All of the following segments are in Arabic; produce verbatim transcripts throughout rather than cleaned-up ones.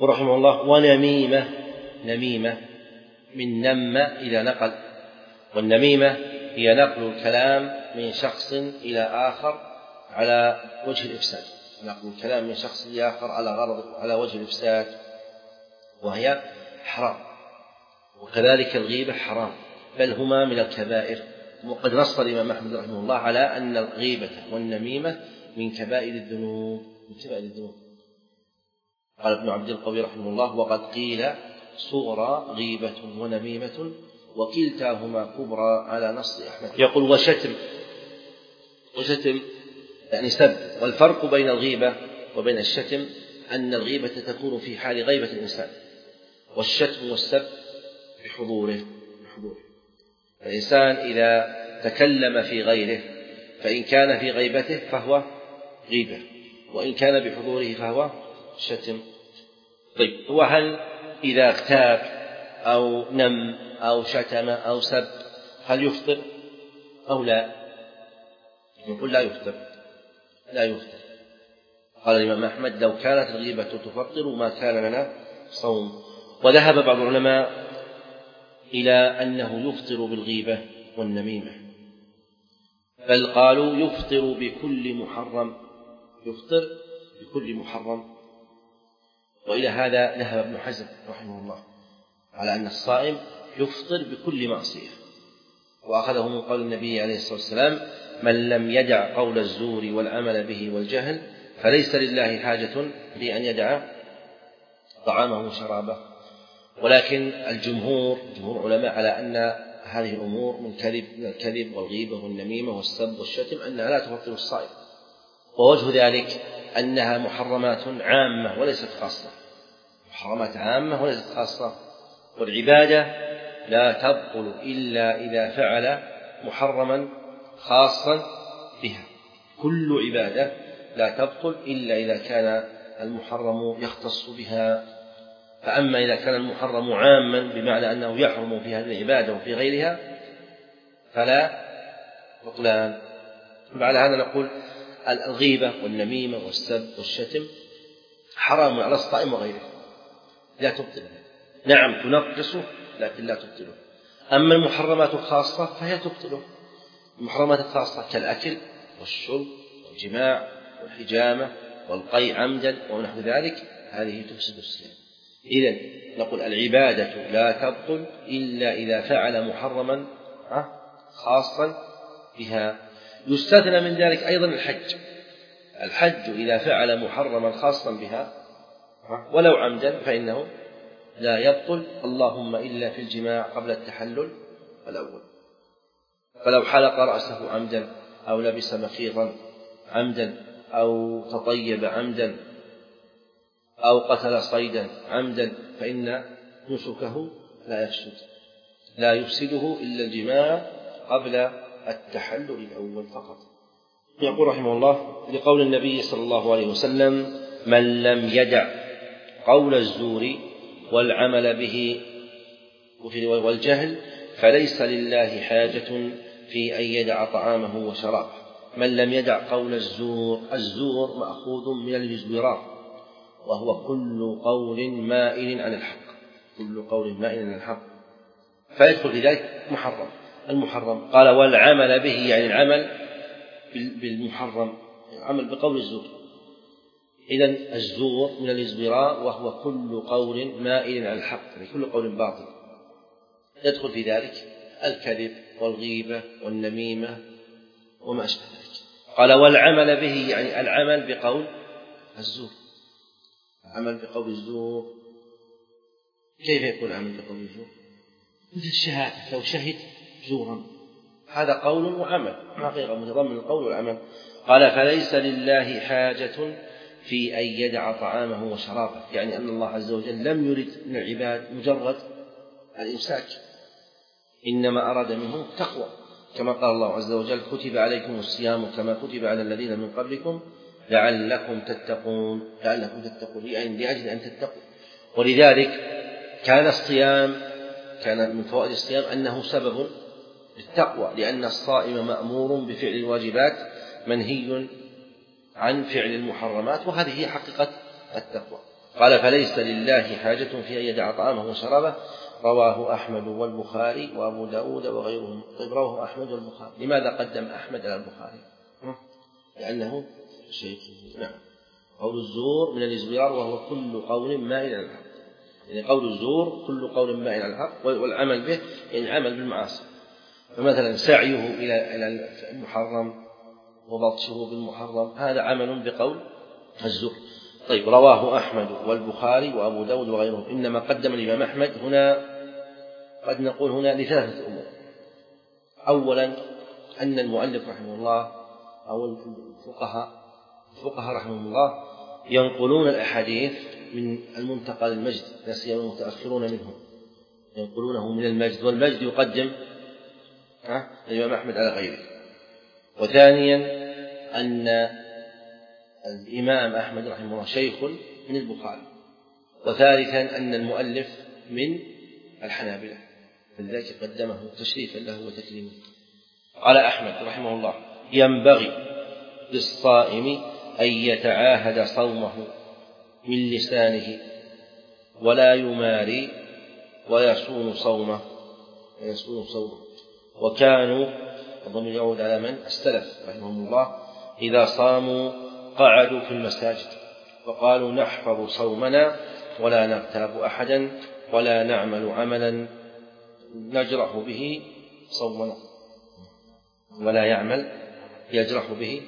ورحمه الله: ونميمة. نميمة من نم إلى نقل، والنميمة هي نقل الكلام من شخص إلى آخر على وجه الإفساد، نقل الكلام من شخص إلى آخر على غرض على وجه الإفساد، وهي حرام. وكذلك الغيبة حرام، بل هما من الكبائر. وقد نص الإمام أحمد رحمه الله على أن الغيبة والنميمة من كبائر الذنوب من كبائر الذنوب. قال ابن عبد القوي رحمه الله: وقد قيل صغرى غيبة ونميمة وكلتاهما كبرى على نص أحمد. يقول: وشتم. وشتم يعني سب. والفرق بين الغيبة وبين الشتم أن الغيبة تكون في حال غيبة الإنسان، والشتم والسب بحضوره. بحضوره. الإنسان إذا تكلم في غيره فإن كان في غيبته فهو غيبة، وإن كان بحضوره فهو شتم. طيب، وهل إذا اغتاب أو نم أو شتم أو سب هل يفطر أو لا؟ نقول لا يفطر، لا يفطر. قال الإمام أحمد: لو كانت الغيبة تفطر ما كان لنا صوم. وذهب بعض العلماء إلى أنه يفطر بالغيبة والنميمة، بل قالوا يفطر بكل محرم، يفطر بكل محرم. وإلى هذا ذهب ابن حزم رحمه الله على أن الصائم يفطر بكل معصية، وأخذه من قول النبي عليه الصلاة والسلام: من لم يدع قول الزور والعمل به والجهل فليس لله حاجة في أن يدع طعامه وشرابه. ولكن الجمهور جمهور علماء على أن هذه الأمور من كذب من الكذب والغيبة والنميمة والسب والشتم أنها لا تفطر الصائم، ووجه ذلك أنها محرمات عامة وليست خاصة، محرمات عامة وليست خاصة. والعبادة لا تبطل إلا إذا فعل محرما خاصا بها، كل عبادة لا تبطل إلا إذا كان المحرم يختص بها. فأما إذا كان المحرم عاما بمعنى أنه يحرم في هذه العبادة وفي غيرها فلا بطلان. وعلى هذا نقول الغيبة والنميمة والسب والشتم حرام على الصائم وغيره، لا تبطله. نعم تنقصه لكن لا تبطله. أما المحرمات الخاصة فهي تبطله. المحرمات الخاصة كالأكل والشرب والجماع والحجامة والقيء عمدا ونحو ذلك هذه تفسد الصيام. إذن نقول العبادة لا تبطل إلا إذا فعل محرما خاصا بها. يستثنى من ذلك أيضا الحج. الحج إذا فعل محرما خاصا بها ولو عمدا فإنه لا يبطل، اللهم إلا في الجماع قبل التحلل الأول. فلو حلق رأسه عمدا أو لبس مخيطا عمدا أو تطيب عمدا أو قتل صيدا عمدا فإن نسكه لا يفسد، لا يفسده إلا الجماع قبل التحلل الأول فقط. يقول رحمه الله: لقول النبي صلى الله عليه وسلم: من لم يدع قول الزور والعمل به والجهل فليس لله حاجة في أن يدع طعامه وشرابه. من لم يدع قول الزور، الزور مأخوذ من الازدراء، وهو كل قول مائل عن الحق، كل قول مائل عن الحق، فيدخل في ذلك محرم. المحرم قال: والعمل به يعني العمل بالمحرم، العمل بقول الزور. إذن الزور من الازدراء وهو كل قول مائل عن الحق، يعني كل قول باطل، يدخل في ذلك الكذب والغيبة والنميمة وما أشبه ذلك. قال: والعمل به يعني العمل بقول الزور. العمل بقول الزور كيف يكون العمل بقول الزور؟ مثل الشهادة، لو شهد زورا هذا قول وعمل، حقيقة متضمن القول والعمل. قال: فليس لله حاجة في أن يدع طعامه وشرابه، يعني أن الله عز وجل لم يرد من العباد مجرد الإمساك، إنما أراد منهم تقوى، كما قال الله عز وجل: كتب عليكم الصيام كما كتب على الذين من قبلكم لعلكم تتقون. لعلكم تتقون يعني لأجل أن تتقوا. ولذلك كان الصيام كان من فوائد الصيام أنه سبب للتقوى، لأن الصائم مأمور بفعل الواجبات منهي عن فعل المحرمات، وهذه هي حقيقة التقوى. قال فليس لله حاجة في أن يدع طعامه وشرابه. رواه أحمد والبخاري وأبو داود وغيرهم. طيب رواه أحمد والبخاري، لماذا قدم أحمد على البخاري؟ لأنه شيخ. نعم. قول الزور من الإزبيار وهو كل قول مائل على الحق، يعني قول الزور كل قول مائل على الحق، والعمل به يعني عمل بالمعاصي. فمثلا سعيه إلى المحرم وبطشه بالمحرم هذا عمل بقول الزور. طيب رواه أحمد والبخاري وأبو داود وغيرهم. إنما قدم الإمام أحمد هنا قد نقول هنا لثلاثة أمور. أولا أن المؤلف رحمه الله أو الفقهاء الفقهاء رحمهم الله ينقلون الأحاديث من المنتقى للمجد، لا سيما المتأخرون منهم ينقلونه من المجد، والمجد يقدم الإمام أحمد على غيره. وثانيا أن الإمام أحمد رحمه الله شيخ من البخاري. وثالثا أن المؤلف من الحنابلة، فلذلك قدمه تشريفا له وتكريما. قال أحمد رحمه الله ينبغي للصائم أن يتعاهد صومه من لسانه ولا يماري ويصون صومه ويصون صومه وكانوا الضمير يعود على من؟ السلف رحمهم الله إذا صاموا قعدوا في المساجد وقالوا نحفظ صومنا ولا نغتاب أحدا ولا نعمل عملا نجرح به صومنا. ولا يعمل يجرح به،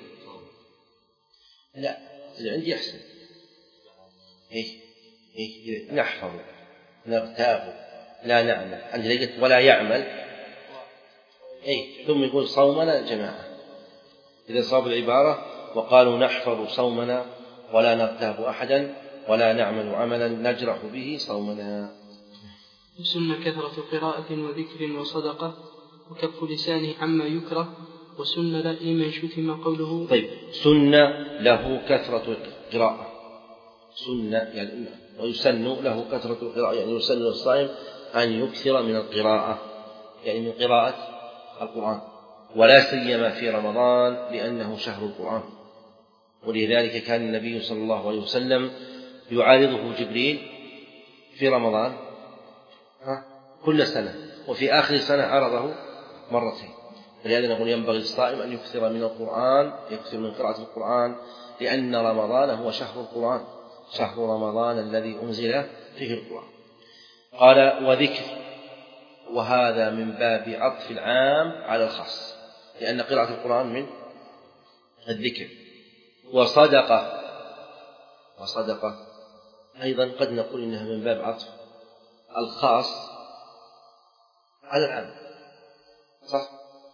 لا اللي عندي أحسن. إيه إيه نحفظ نغتاب لا نعمل، عندي لقيت ولا يعمل إيه ثم يقول صومنا جماعة. إذا صاب العبارة وقالوا نحفظ صومنا ولا نغتاب أحدا ولا نعمل عملا نجرح به صومنا. سنة كثرة قراءة وذكر وصدقة وكف لسانه عما يكره، وسنة لمن شتم قوله. طيب سنة له كثرة قراءة، سنة يعني ويسن له كثرة القراءة، يعني يسن للصائم أن يكثر من القراءة، يعني من قراءة القرآن، ولا سيما في رمضان لأنه شهر القرآن. ولذلك كان النبي صلى الله عليه وسلم يعارضه جبريل في رمضان كل سنة، وفي آخر سنة عرضه مرتين. ولهذا نقول ينبغي للصائم أن يكثر من القرآن، يكثر من قراءة القرآن، لأن رمضان هو شهر القرآن، شهر رمضان الذي أنزل فيه القرآن. قال وذكر، وهذا من باب عطف العام على الخاص، لأن قراءة القرآن من الذكر. وصدقة، وصدقة أيضا قد نقول إنها من باب عطف الخاص على العام، صح؟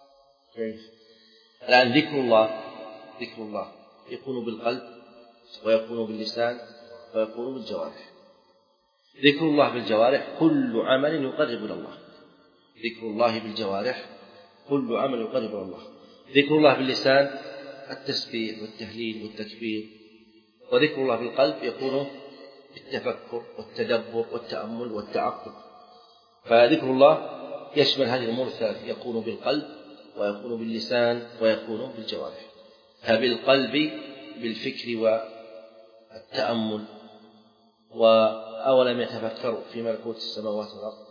الآن ذكر الله، ذكر الله يكون بالقلب ويكون باللسان ويكون بالجوارح. ذكر الله بالجوارح كل عمل يقرب إلى الله، ذكر الله بالجوارح كل عمل يقرب إلى الله. ذكر الله باللسان التسبيح والتهليل والتكبير، وذكر الله بالقلب يكون بالتفكر والتدبر والتأمل والتعقل. فذكر الله يشمل هذه الأمور الثلاث، يكون بالقلب ويكون باللسان ويكون بالجوارح. فبالقلب بالفكر والتأمل، وأولم يتفكروا في ملكوت السماوات والأرض.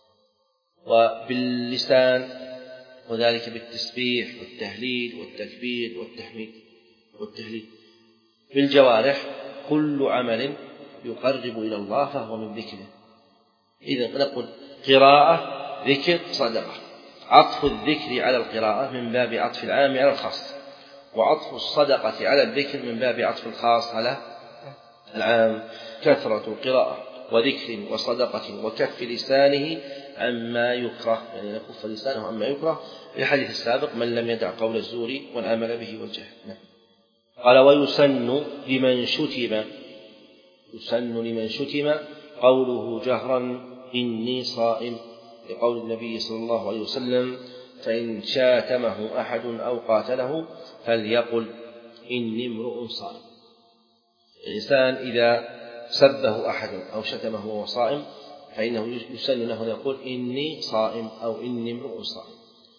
وباللسان وذلك بالتسبيح والتهليل والتكبير والتحميد والتهليل. بالجوارح كل عمل يقرب إلى الله فهو من ذكره. إذن نقول قراءة ذكر صدقة. عطف الذكر على القراءة من باب عطف العام على الخاص، وعطف الصدقة على الذكر من باب عطف الخاص على العام. كثرة القراءة وذكر وصدقة وكف لسانه عما يكره، يعني يكف لسانه عما يكره، في الحديث السابق من لم يدع قول الزور والعمل به والجهل. قال ويسن لمن شتم، يسن لمن شتم قوله جهرا إني صائم، لقول النبي صلى الله عليه وسلم فإن شاتمه أحد أو قاتله فليقل إني امرؤ صائم. الإنسان إذا سبه أحد أو شتمه وهو صائم فإنه يسن له يقول إني صائم أو إني امرؤ صائم،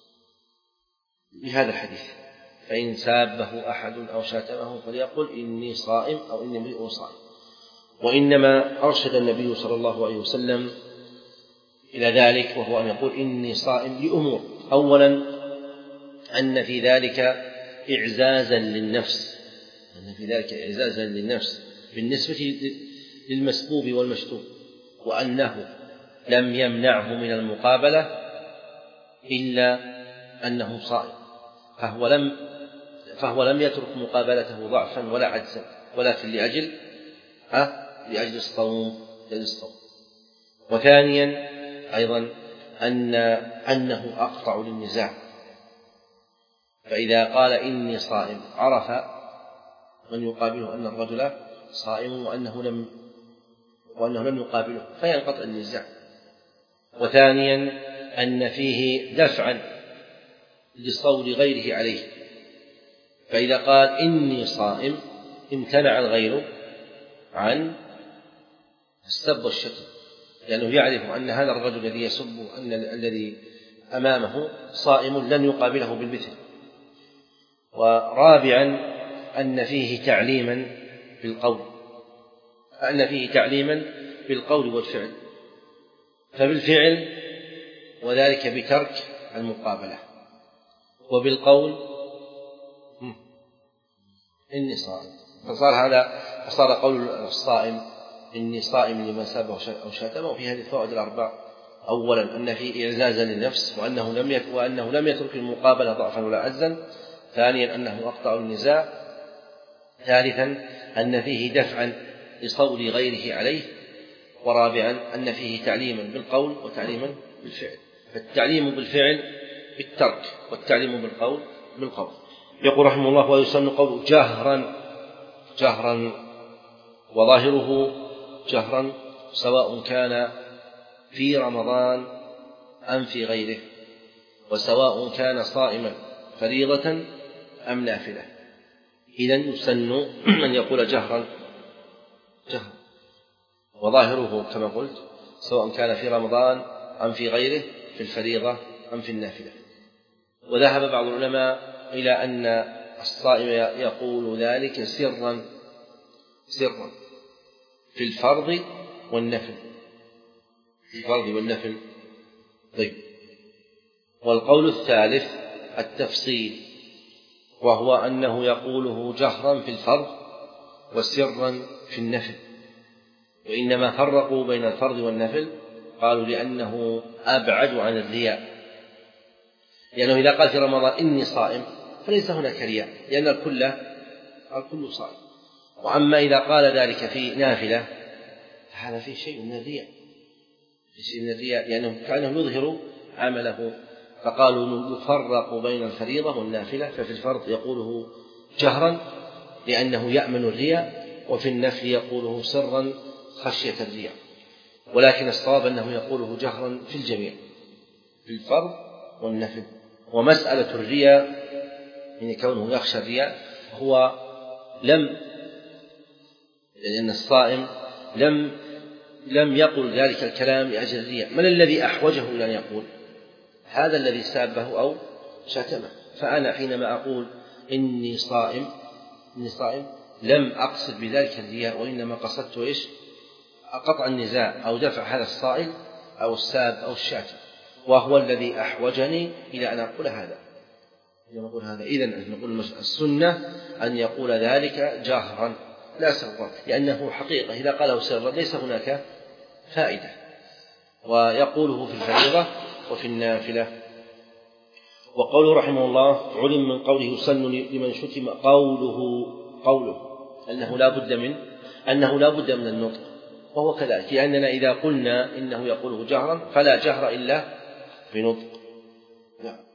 بهذا الحديث فإن سابه أحد أو شتمه فليقل إني صائم أو إني امرؤ صائم. وإنما أرشد النبي صلى الله عليه وسلم إلى ذلك، وهو أن يقول إني صائم لأمور: أولا أن في ذلك إعزازا للنفس، أن في ذلك إعزازا للنفس بالنسبة للمسبوب والمشتوب، وأنه لم يمنعه من المقابلة إلا أنه صائم، فهو لم فهو لم يترك مقابلته ضعفا ولا عجزا، ولكن لأجل أه لأجل الصوم للصوم. وثانيا أيضا أن أنه أقطع للنزاع، فإذا قال إني صائم عرف من يقابله أن الرجل صائم وأنه لم وأنه لم يقابله فينقطع النزاع. وثانيا أن فيه دفعا لصول غيره عليه، فإذا قال إني صائم امتنع الغير عن السب والشتم، لأنه يعرف أن هذا الرجل الذي يسب أن الذي أمامه صائم لن يقابله بالمثل. ورابعا أن فيه تعليما بالقول أن فيه تعليما بالقول والفعل، فبالفعل وذلك بترك المقابلة، وبالقول إني صائم، فصار هذا فصار قول الصائم إني صائم لمن سابه أو شتمه. وفي هذه الفوائد الأربع: أولا أن فيه إعزازا للنفس وأنه لم وأنه لم يترك المقابلة ضعفا ولا عزا. ثانيا أنه أقطع النزاع. ثالثا أن فيه دفعا لصول غيره عليه. ورابعا أن فيه تعليما بالقول وتعليما بالفعل، فالتعليم بالفعل بالترك والتعليم بالقول بالقول. يقول رحمه الله: ويسن قوله جهرا جهرا وظاهره جهرا سواء كان في رمضان أم في غيره، وسواء كان صائما فريضة أم نافلة. إذن يسن أن يقول جهرا جهرا وظاهره كما قلت سواء كان في رمضان أم في غيره، في الفريضة أم في النافلة. وذهب بعض العلماء إلى أن الصائم يقول ذلك سرا سرا في الفرض والنفل في الفرض والنفل طيب. والقول الثالث التفصيل، وهو أنه يقوله جهرا في الفرض وسرا في النفل. وإنما فرقوا بين الفرض والنفل قالوا لأنه أبعد عن الرياء، لأنه إذا قال في رمضان إني صائم فليس هناك رياء، لأن الكل الكل صائم. وأما إذا قال ذلك في نافلة هذا فيه شيء من الرياء في شيء من الرياء لأنه كأنه يظهر عمله. فقالوا يفرق بين الفريضة والنافلة، ففي الفرض يقوله جهرا لأنه يأمن الرياء، وفي النفل يقوله سرا خشية الرياء. ولكن الصواب أنه يقوله جهرا في الجميع في الفرض والنفل. ومسألة الرياء يعني كونه يخشى الرياء هو لم لأن الصائم لم لم يقل ذلك الكلام لأجل الرياء. من الذي أحوجه إلى أن يقول؟ هذا الذي سابه أو شتمه. فأنا حينما أقول إني صائم إني صائم لم أقصد بذلك الرياء، وإنما قصدت إيش؟ قطع النزاع أو دفع هذا الصائل أو الساب أو الشاتم، وهو الذي أحوجني إلى أن أقول هذا نقول هذا إذن نقول السنة أن يقول ذلك جهرا لا سرا، لأنه حقيقة إذا قاله سرا ليس هناك فائدة. ويقوله في الفريضة وفي النافلة. وقوله رحمه الله: علم من قوله يسن لمن شتم قوله قوله أنه لا بد من أنه لا بد من النطق، وهو كذلك، لأننا إذا قلنا إنه يقوله جهرا فلا جهر إلا بنطق. نعم.